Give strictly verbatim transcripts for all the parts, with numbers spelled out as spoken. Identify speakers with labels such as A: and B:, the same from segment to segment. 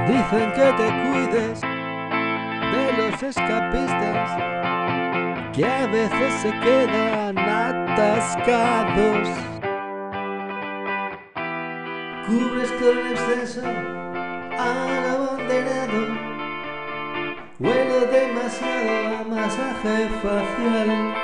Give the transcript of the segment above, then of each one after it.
A: Dicen que te cuides de los escapistas, que a veces se quedan atascados. Cubres con exceso al abanderado, huelo demasiado a masaje facial.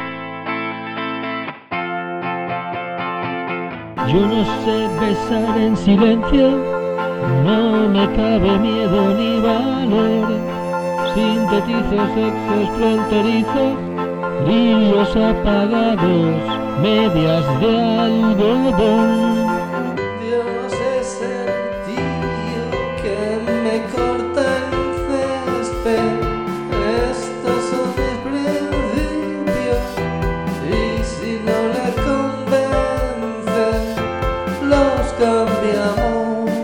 B: Yo no sé besar en silencio, no me cabe miedo ni valor. Sintetizo sexos fronterizos, brillos apagados, medias de algodón.
A: Dios es el tío que me corta el césped. Estos son mis principios, y si no le convencen, los cambiamos.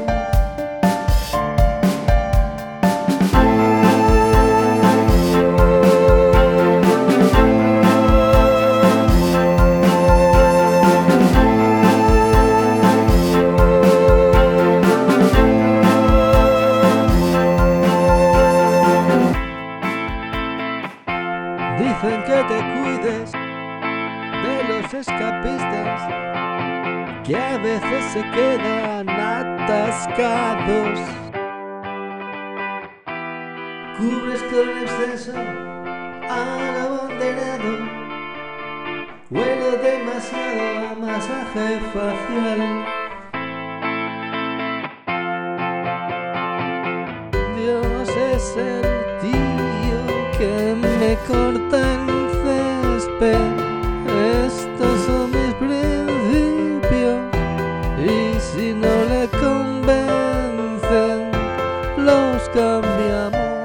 A: Dicen que te cuides de los escapistas, que a veces se quedan atascados. Cubres con exceso al abanderado, huelo demasiado a masaje facial. Dios es el tío que me corta el césped. Estos son mis principios, y si no le convencen, los cambiamos.